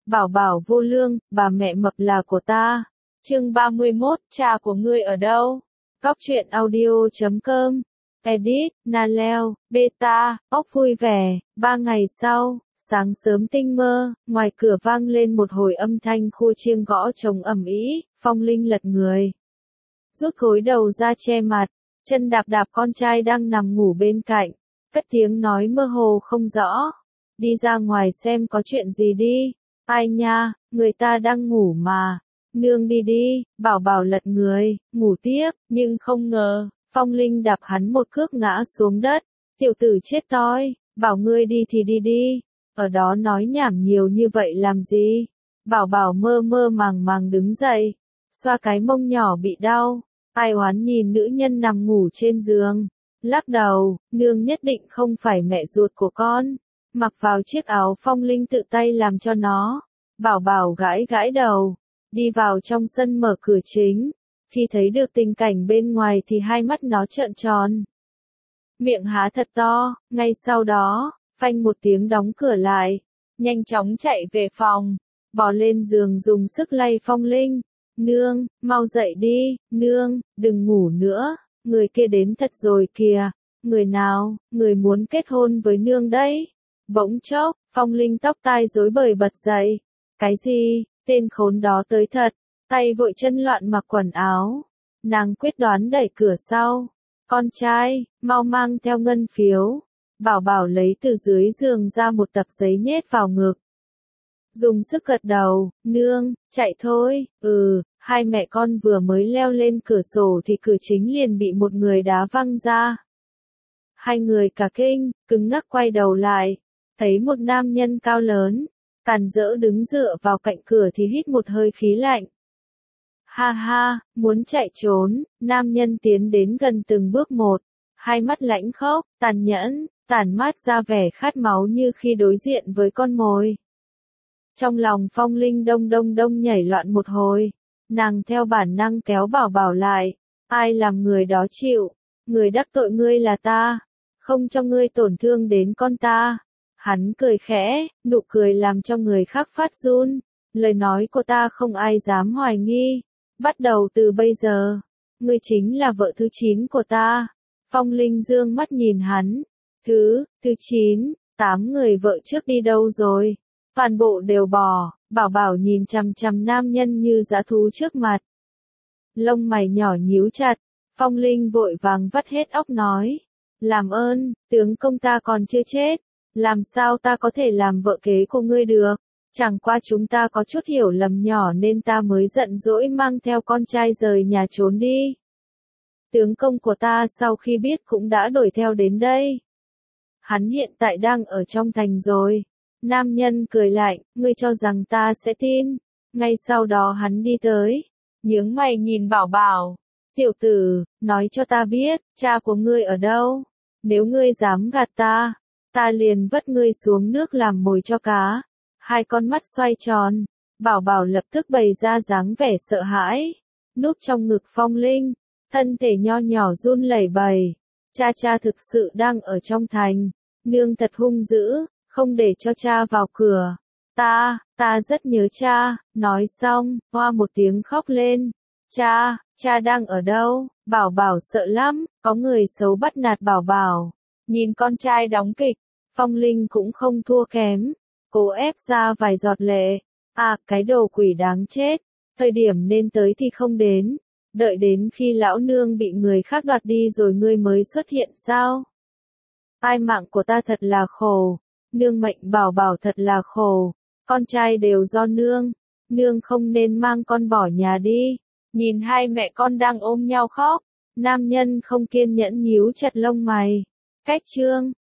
Bảo bảo vô lương, bà mẹ mập là của ta. Chương 31, cha của ngươi ở đâu? Góc truyện audio.com. Edit, Naleo, Beta, ốc vui vẻ. 3 ngày sau, sáng sớm tinh mơ, ngoài cửa vang lên một hồi âm thanh khua chiêng gõ trống ầm ĩ. Phong Linh lật người, rút gối đầu ra che mặt, chân đạp đạp con trai đang nằm ngủ bên cạnh, cất tiếng nói mơ hồ không rõ. Đi ra ngoài xem có chuyện gì đi. Ai nha, người ta đang ngủ mà. Nương đi đi. Bảo bảo lật người, ngủ tiếp, nhưng không ngờ, Phong Linh đạp hắn một cước ngã xuống đất. Tiểu tử chết toi, bảo ngươi đi thì đi đi. Ở đó nói nhảm nhiều như vậy làm gì? Bảo bảo mơ mơ màng màng đứng dậy, xoa cái mông nhỏ bị đau. Ai oán nhìn nữ nhân nằm ngủ trên giường, lắc đầu, nương nhất định không phải mẹ ruột của con. Mặc vào chiếc áo Phong Linh tự tay làm cho nó. Bảo bảo gãi gãi đầu, đi vào trong sân mở cửa chính. Khi thấy được tình cảnh bên ngoài thì hai mắt nó trợn tròn, miệng há thật to. Ngay sau đó, phanh một tiếng đóng cửa lại, nhanh chóng chạy về phòng, bò lên giường dùng sức lay Phong Linh. Nương, mau dậy đi, nương, đừng ngủ nữa, người kia đến thật rồi kìa. Người nào, người muốn kết hôn với nương đấy. Bỗng chốc, Phong Linh tóc tai rối bời bật dậy. Cái gì, tên khốn đó tới thật. Tay vội chân loạn mặc quần áo. Nàng quyết đoán đẩy cửa sau. Con trai, mau mang theo ngân phiếu. Bảo bảo lấy từ dưới giường ra một tập giấy nhét vào ngực, dùng sức gật đầu. Nương, chạy thôi. Hai mẹ con vừa mới leo lên cửa sổ thì cửa chính liền bị một người đá văng ra. Hai người cả kinh, cứng ngắc quay đầu lại, thấy một nam nhân cao lớn, càn rỡ đứng dựa vào cạnh cửa thì hít một hơi khí lạnh. Ha ha, muốn chạy trốn. Nam nhân tiến đến gần từng bước một, hai mắt lãnh khốc, tàn nhẫn, tản mát ra vẻ khát máu như khi đối diện với con mồi. Trong lòng Phong Linh đông đông đông nhảy loạn một hồi, nàng theo bản năng kéo bảo bảo lại. Ai làm người đó chịu? Người đắc tội ngươi là ta, không cho ngươi tổn thương đến con ta. Hắn cười khẽ, nụ cười làm cho người khác phát run. Lời nói của ta không ai dám hoài nghi. Bắt đầu từ bây giờ, ngươi chính là vợ thứ 9 của ta. Phong Linh dương mắt nhìn hắn. Thứ 9, 8 người vợ trước đi đâu rồi? Toàn bộ đều bỏ. Bảo bảo nhìn chằm chằm nam nhân như dã thú trước mặt, lông mày nhỏ nhíu chặt. Phong Linh vội vàng vắt hết óc nói. Làm ơn, tướng công ta còn chưa chết. Làm sao ta có thể làm vợ kế của ngươi được? Chẳng qua chúng ta có chút hiểu lầm nhỏ nên ta mới giận dỗi mang theo con trai rời nhà trốn đi. Tướng công của ta sau khi biết cũng đã đuổi theo đến đây. Hắn hiện tại đang ở trong thành rồi. Nam nhân cười lạnh, ngươi cho rằng ta sẽ tin? Ngay sau đó hắn đi tới, nhướng mày nhìn bảo bảo. Tiểu tử, nói cho ta biết, cha của ngươi ở đâu? Nếu ngươi dám gạt ta, ta liền vất ngươi xuống nước làm mồi cho cá. Hai con mắt xoay tròn, bảo bảo lập tức bày ra dáng vẻ sợ hãi, núp trong ngực Phong Linh, thân thể nho nhỏ run lẩy bẩy. Cha thực sự đang ở trong thành, nương thật hung dữ, không để cho cha vào cửa. Ta rất nhớ cha. Nói xong, hoa một tiếng khóc lên. Cha đang ở đâu? Bảo bảo sợ lắm, có người xấu bắt nạt bảo bảo. Nhìn con trai đóng kịch, Phong Linh cũng không thua kém, cố ép ra vài giọt lệ. Cái đồ quỷ đáng chết, thời điểm nên tới thì không đến, đợi đến khi lão nương bị người khác đoạt đi rồi ngươi mới xuất hiện sao? Ai mạng của ta thật là khổ, nương mệnh bảo bảo thật là khổ, con trai đều do nương không nên mang con bỏ nhà đi. Nhìn hai mẹ con đang ôm nhau khóc, nam nhân không kiên nhẫn nhíu chặt lông mày. Cách chương